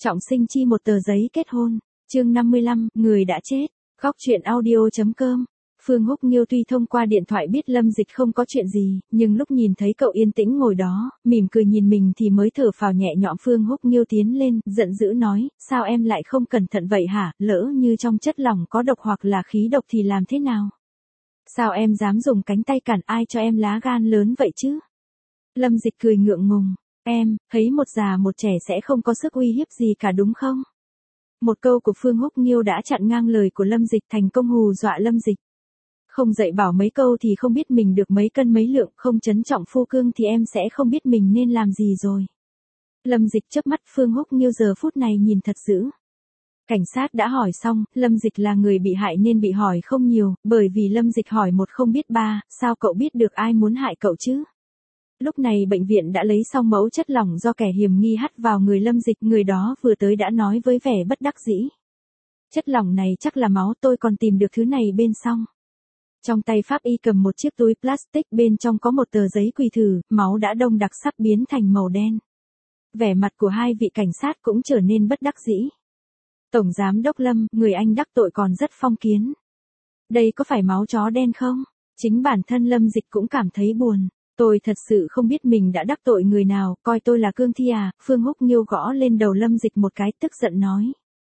Trọng sinh chi một tờ giấy kết hôn. Chương 55, người đã chết. Góc truyện audio.com. Phương Húc Nghiêu tuy thông qua điện thoại biết Lâm Dịch không có chuyện gì, nhưng lúc nhìn thấy cậu yên tĩnh ngồi đó, mỉm cười nhìn mình thì mới thở phào nhẹ nhõm. Phương Húc Nghiêu tiến lên, giận dữ nói, sao em lại không cẩn thận vậy hả, lỡ như trong chất lỏng có độc hoặc là khí độc thì làm thế nào? Sao em dám dùng cánh tay cản, ai cho em lá gan lớn vậy chứ? Lâm Dịch cười ngượng ngùng, em, thấy một già một trẻ sẽ không có sức uy hiếp gì cả đúng không? Một câu của Phương Húc Nghiêu đã chặn ngang lời của Lâm Dịch, thành công hù dọa Lâm Dịch. Không dạy bảo mấy câu thì không biết mình được mấy cân mấy lượng, không trấn trọng phu cương thì em sẽ không biết mình nên làm gì rồi. Lâm Dịch chớp mắt. Phương Húc Nghiêu giờ phút này nhìn thật dữ. Cảnh sát đã hỏi xong, Lâm Dịch là người bị hại nên bị hỏi không nhiều, bởi vì Lâm Dịch hỏi một không biết ba, sao cậu biết được ai muốn hại cậu chứ? Lúc này bệnh viện đã lấy xong mẫu chất lỏng do kẻ hiểm nghi hắt vào người Lâm Dịch, người đó vừa tới đã nói với vẻ bất đắc dĩ. Chất lỏng này chắc là máu, tôi còn tìm được thứ này bên trong. Trong tay pháp y cầm một chiếc túi plastic, bên trong có một tờ giấy quỳ thử, máu đã đông đặc sắp biến thành màu đen. Vẻ mặt của hai vị cảnh sát cũng trở nên bất đắc dĩ. Tổng giám đốc Lâm, người anh đắc tội còn rất phong kiến. Đây có phải máu chó đen không? Chính bản thân Lâm Dịch cũng cảm thấy buồn. Tôi thật sự không biết mình đã đắc tội người nào, coi tôi là cương thi à? Phương Húc Nghiêu gõ lên đầu Lâm Dịch một cái, tức giận nói.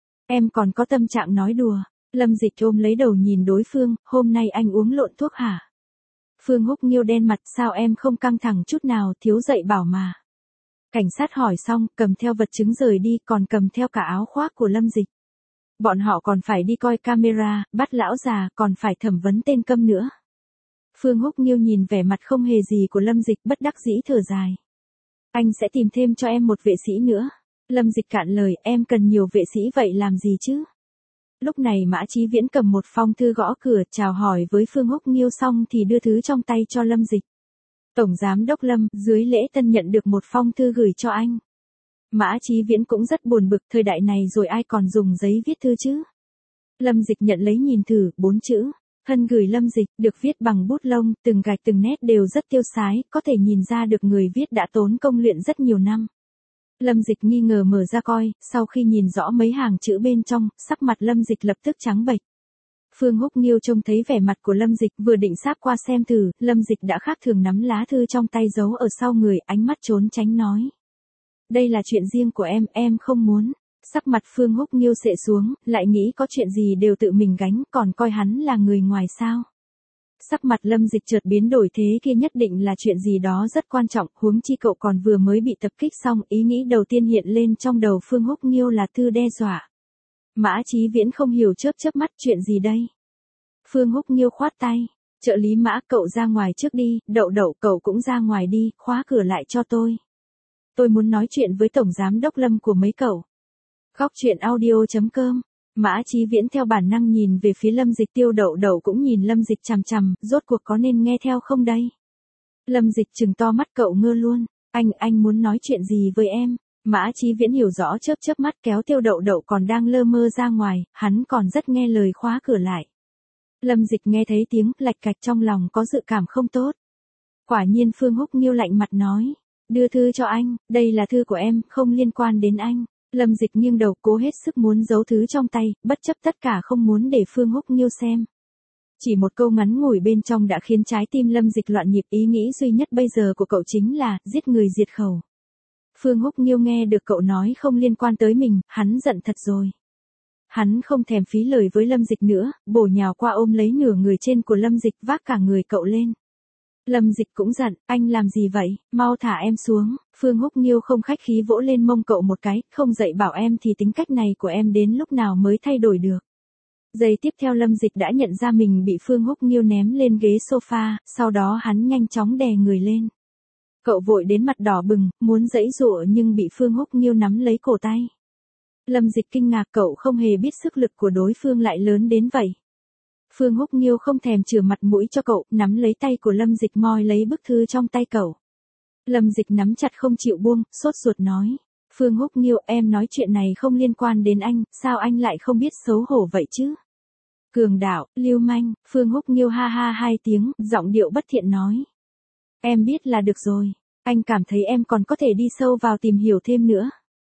Em còn có tâm trạng nói đùa. Lâm Dịch ôm lấy đầu nhìn đối phương, hôm nay anh uống lộn thuốc hả? Phương Húc Nghiêu đen mặt, sao em không căng thẳng chút nào, thiếu dạy bảo mà. Cảnh sát hỏi xong, cầm theo vật chứng rời đi, còn cầm theo cả áo khoác của Lâm Dịch. Bọn họ còn phải đi coi camera, bắt lão già, còn phải thẩm vấn tên câm nữa. Phương Húc Nghiêu nhìn vẻ mặt không hề gì của Lâm Dịch, bất đắc dĩ thở dài. Anh sẽ tìm thêm cho em một vệ sĩ nữa. Lâm Dịch cạn lời, em cần nhiều vệ sĩ vậy làm gì chứ? Lúc này Mã Chí Viễn cầm một phong thư gõ cửa, chào hỏi với Phương Húc Nghiêu xong thì đưa thứ trong tay cho Lâm Dịch. Tổng giám đốc Lâm, dưới lễ tân nhận được một phong thư gửi cho anh. Mã Chí Viễn cũng rất buồn bực, thời đại này rồi ai còn dùng giấy viết thư chứ? Lâm Dịch nhận lấy nhìn thử, 4 chữ. Hân gửi Lâm Dịch, được viết bằng bút lông, từng gạch từng nét đều rất tiêu sái, có thể nhìn ra được người viết đã tốn công luyện rất nhiều năm. Lâm Dịch nghi ngờ mở ra coi, sau khi nhìn rõ mấy hàng chữ bên trong, sắc mặt Lâm Dịch lập tức trắng bệch. Phương Húc Nghiêu trông thấy vẻ mặt của Lâm Dịch, vừa định sáp qua xem thử, Lâm Dịch đã khác thường nắm lá thư trong tay giấu ở sau người, ánh mắt trốn tránh nói. Đây là chuyện riêng của em không muốn. Sắc mặt Phương Húc Nghiêu xệ xuống, lại nghĩ có chuyện gì đều tự mình gánh, còn coi hắn là người ngoài sao. Sắc mặt Lâm Dịch chợt biến đổi, thế kia nhất định là chuyện gì đó rất quan trọng, huống chi cậu còn vừa mới bị tập kích xong, ý nghĩ đầu tiên hiện lên trong đầu Phương Húc Nghiêu là thư đe dọa. Mã Chí Viễn không hiểu chớp mắt, chuyện gì đây? Phương Húc Nghiêu khoát tay, trợ lý Mã, cậu ra ngoài trước đi, Đậu cậu cũng ra ngoài đi, khóa cửa lại cho tôi. Tôi muốn nói chuyện với Tổng Giám đốc Lâm của mấy cậu. Góc truyện audio.com. Mã Chí Viễn theo bản năng nhìn về phía Lâm Dịch, Tiêu Đậu cũng nhìn Lâm Dịch chằm chằm, rốt cuộc có nên nghe theo không đây? Lâm Dịch trừng to mắt, cậu ngơ luôn, anh muốn nói chuyện gì với em? Mã Chí Viễn hiểu rõ, chớp mắt kéo Tiêu Đậu còn đang lơ mơ ra ngoài, hắn còn rất nghe lời khóa cửa lại. Lâm Dịch nghe thấy tiếng lạch cạch trong lòng có dự cảm không tốt. Quả nhiên Phương Húc Nghiêu lạnh mặt nói, đưa thư cho anh, đây là thư của em, không liên quan đến anh. Lâm Dịch nghiêng đầu, cố hết sức muốn giấu thứ trong tay, bất chấp tất cả không muốn để Phương Húc Nghiêu xem. Chỉ một câu ngắn ngủi bên trong đã khiến trái tim Lâm Dịch loạn nhịp, ý nghĩ duy nhất bây giờ của cậu chính là giết người diệt khẩu. Phương Húc Nghiêu nghe được cậu nói không liên quan tới mình, hắn giận thật rồi. Hắn không thèm phí lời với Lâm Dịch nữa, bổ nhào qua ôm lấy nửa người trên của Lâm Dịch, vác cả người cậu lên. Lâm Dịch cũng giận, anh làm gì vậy, mau thả em xuống. Phương Húc Nghiêu không khách khí vỗ lên mông cậu một cái, không dạy bảo em thì tính cách này của em đến lúc nào mới thay đổi được. Giây tiếp theo Lâm Dịch đã nhận ra mình bị Phương Húc Nghiêu ném lên ghế sofa, sau đó hắn nhanh chóng đè người lên. Cậu vội đến mặt đỏ bừng, muốn giãy giụa nhưng bị Phương Húc Nghiêu nắm lấy cổ tay. Lâm Dịch kinh ngạc, cậu không hề biết sức lực của đối phương lại lớn đến vậy. Phương Húc Nghiêu không thèm chừa mặt mũi cho cậu, nắm lấy tay của Lâm Dịch moi lấy bức thư trong tay cậu. Lâm Dịch nắm chặt không chịu buông, sốt ruột nói. Phương Húc Nghiêu, em nói chuyện này không liên quan đến anh, sao anh lại không biết xấu hổ vậy chứ? Cường đạo, lưu manh, Phương Húc Nghiêu ha ha hai tiếng, giọng điệu bất thiện nói. Em biết là được rồi, anh cảm thấy em còn có thể đi sâu vào tìm hiểu thêm nữa.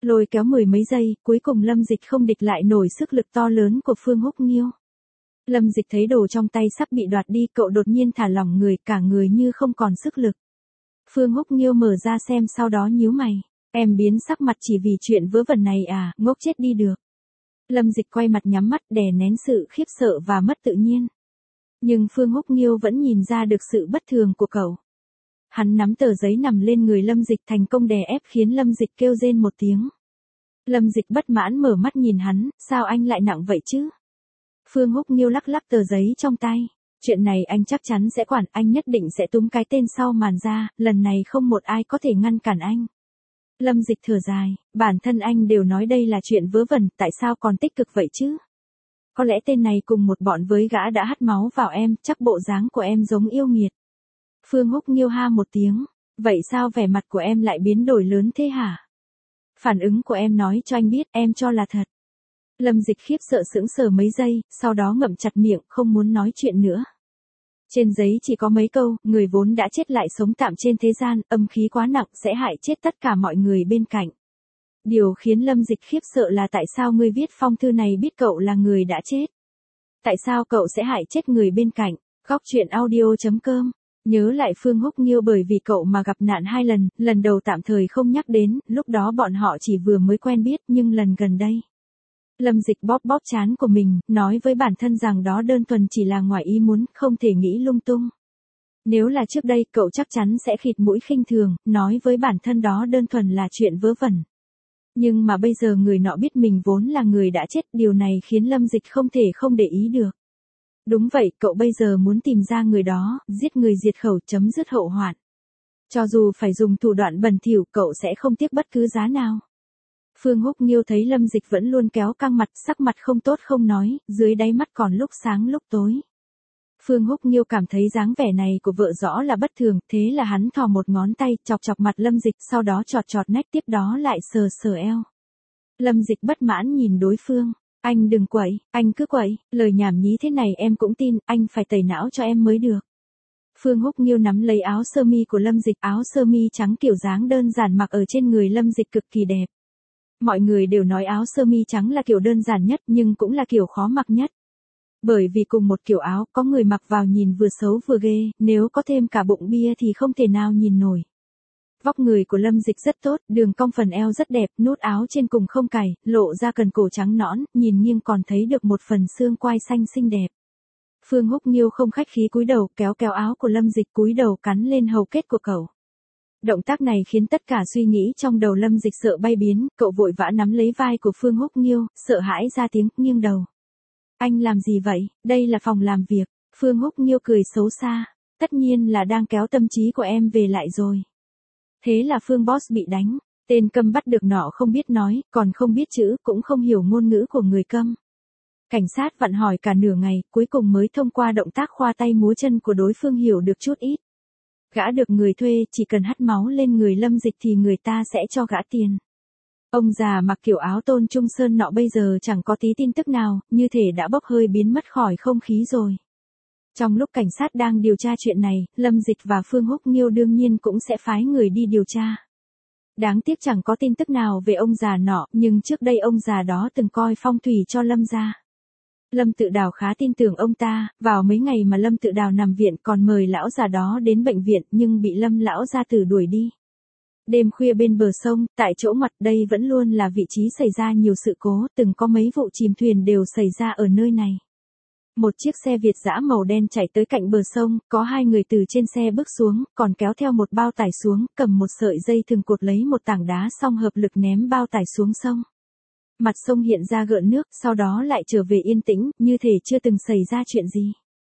Lôi kéo mười mấy giây, cuối cùng Lâm Dịch không địch lại nổi sức lực to lớn của Phương Húc Nghiêu. Lâm Dịch thấy đồ trong tay sắp bị đoạt đi, cậu đột nhiên thả lỏng người, cả người như không còn sức lực. Phương Húc Nghiêu mở ra xem, sau đó nhíu mày. Em biến sắc mặt chỉ vì chuyện vớ vẩn này à, ngốc chết đi được. Lâm Dịch quay mặt nhắm mắt đè nén sự khiếp sợ và mất tự nhiên. Nhưng Phương Húc Nghiêu vẫn nhìn ra được sự bất thường của cậu. Hắn nắm tờ giấy nằm lên người Lâm Dịch, thành công đè ép khiến Lâm Dịch kêu rên một tiếng. Lâm Dịch bất mãn mở mắt nhìn hắn, sao anh lại nặng vậy chứ? Phương Húc Nghiêu lắc lắc tờ giấy trong tay. Chuyện này anh chắc chắn sẽ quản, anh nhất định sẽ túm cái tên sau màn ra, lần này không một ai có thể ngăn cản anh. Lâm Dịch thở dài, bản thân anh đều nói đây là chuyện vớ vẩn, tại sao còn tích cực vậy chứ? Có lẽ tên này cùng một bọn với gã đã hắt máu vào em, chắc bộ dáng của em giống yêu nghiệt. Phương Húc Nghiêu ha một tiếng, vậy sao vẻ mặt của em lại biến đổi lớn thế hả? Phản ứng của em nói cho anh biết, em cho là thật. Lâm Dịch khiếp sợ sững sờ mấy giây, sau đó ngậm chặt miệng, không muốn nói chuyện nữa. Trên giấy chỉ có mấy câu, người vốn đã chết lại sống tạm trên thế gian, âm khí quá nặng sẽ hại chết tất cả mọi người bên cạnh. Điều khiến Lâm Dịch khiếp sợ là tại sao người viết phong thư này biết cậu là người đã chết. Tại sao cậu sẽ hại chết người bên cạnh? Góc truyện audio.com. Nhớ lại Phương Húc Nghiêu bởi vì cậu mà gặp nạn 2 lần, lần đầu tạm thời không nhắc đến, lúc đó bọn họ chỉ vừa mới quen biết, nhưng lần gần đây. Lâm Dịch bóp bóp trán của mình, nói với bản thân rằng đó đơn thuần chỉ là ngoài ý muốn, không thể nghĩ lung tung. Nếu là trước đây, cậu chắc chắn sẽ khịt mũi khinh thường, nói với bản thân đó đơn thuần là chuyện vớ vẩn. Nhưng mà bây giờ người nọ biết mình vốn là người đã chết, điều này khiến Lâm Dịch không thể không để ý được. Đúng vậy, cậu bây giờ muốn tìm ra người đó, giết người diệt khẩu, chấm dứt hậu hoạn. Cho dù phải dùng thủ đoạn bẩn thỉu, cậu sẽ không tiếc bất cứ giá nào. Phương Húc Nghiêu thấy Lâm Dịch vẫn luôn kéo căng mặt, sắc mặt không tốt không nói, dưới đáy mắt còn lúc sáng lúc tối. Phương Húc Nghiêu cảm thấy dáng vẻ này của vợ rõ là bất thường, thế là hắn thò một ngón tay, chọc chọc mặt Lâm Dịch, sau đó chọt chọt nách, tiếp đó lại sờ sờ eo. Lâm Dịch bất mãn nhìn đối phương, anh đừng quậy, anh cứ quậy, lời nhảm nhí thế này em cũng tin, anh phải tẩy não cho em mới được. Phương Húc Nghiêu nắm lấy áo sơ mi của Lâm Dịch, áo sơ mi trắng kiểu dáng đơn giản mặc ở trên người Lâm Dịch cực kỳ đẹp. Mọi người đều nói áo sơ mi trắng là kiểu đơn giản nhất nhưng cũng là kiểu khó mặc nhất. Bởi vì cùng một kiểu áo, có người mặc vào nhìn vừa xấu vừa ghê, nếu có thêm cả bụng bia thì không thể nào nhìn nổi. Vóc người của Lâm Dịch rất tốt, đường cong phần eo rất đẹp, nút áo trên cùng không cài, lộ ra cần cổ trắng nõn, nhìn nghiêng còn thấy được một phần xương quai xanh xinh đẹp. Phương Húc Nghiêu không khách khí cúi đầu, kéo kéo áo của Lâm Dịch, cúi đầu cắn lên hầu kết của cậu. Động tác này khiến tất cả suy nghĩ trong đầu Lâm Dịch sợ bay biến, cậu vội vã nắm lấy vai của Phương Húc Nghiêu, sợ hãi ra tiếng, nghiêng đầu. Anh làm gì vậy, đây là phòng làm việc. Phương Húc Nghiêu cười xấu xa, tất nhiên là đang kéo tâm trí của em về lại rồi. Thế là Phương Boss bị đánh, tên câm bắt được nọ không biết nói, còn không biết chữ, cũng không hiểu ngôn ngữ của người câm. Cảnh sát vặn hỏi cả nửa ngày, cuối cùng mới thông qua động tác khoa tay múa chân của đối phương hiểu được chút ít. Gã được người thuê, chỉ cần hắt máu lên người Lâm Dịch thì người ta sẽ cho gã tiền. Ông già mặc kiểu áo tôn trung sơn nọ bây giờ chẳng có tí tin tức nào, như thể đã bốc hơi biến mất khỏi không khí rồi. Trong lúc cảnh sát đang điều tra chuyện này, Lâm Dịch và Phương Húc Nghiêu đương nhiên cũng sẽ phái người đi điều tra. Đáng tiếc chẳng có tin tức nào về ông già nọ, nhưng trước đây ông già đó từng coi phong thủy cho Lâm gia. Lâm Tự Đào khá tin tưởng ông ta, vào mấy ngày mà Lâm Tự Đào nằm viện còn mời lão già đó đến bệnh viện nhưng bị Lâm lão gia tử đuổi đi. Đêm khuya bên bờ sông, tại chỗ mặt đây vẫn luôn là vị trí xảy ra nhiều sự cố, từng có mấy vụ chìm thuyền đều xảy ra ở nơi này. Một chiếc xe Việt dã màu đen chạy tới cạnh bờ sông, có 2 người từ trên xe bước xuống, còn kéo theo một bao tải xuống, cầm một sợi dây thừng cột lấy một tảng đá xong hợp lực ném bao tải xuống sông. Mặt sông hiện ra gợn nước, sau đó lại trở về yên tĩnh, như thể chưa từng xảy ra chuyện gì.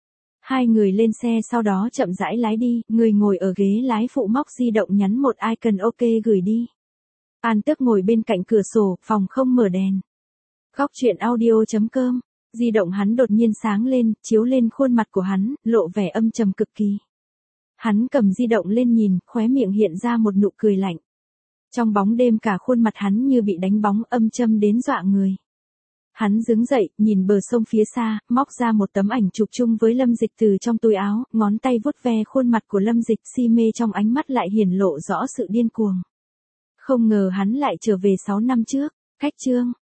2 người lên xe sau đó chậm rãi lái đi, người ngồi ở ghế lái phụ móc di động nhắn một icon OK gửi đi. An Tước ngồi bên cạnh cửa sổ, phòng không mở đèn. Góc truyện audio.com, di động hắn đột nhiên sáng lên, chiếu lên khuôn mặt của hắn, lộ vẻ âm trầm cực kỳ. Hắn cầm di động lên nhìn, khóe miệng hiện ra một nụ cười lạnh. Trong bóng đêm cả khuôn mặt hắn như bị đánh bóng, âm châm đến dọa người. Hắn đứng dậy, nhìn bờ sông phía xa, móc ra một tấm ảnh chụp chung với Lâm Dịch từ trong túi áo, ngón tay vuốt ve khuôn mặt của Lâm Dịch, si mê trong ánh mắt lại hiển lộ rõ sự điên cuồng. Không ngờ hắn lại trở về 6 năm trước. Khách Trương,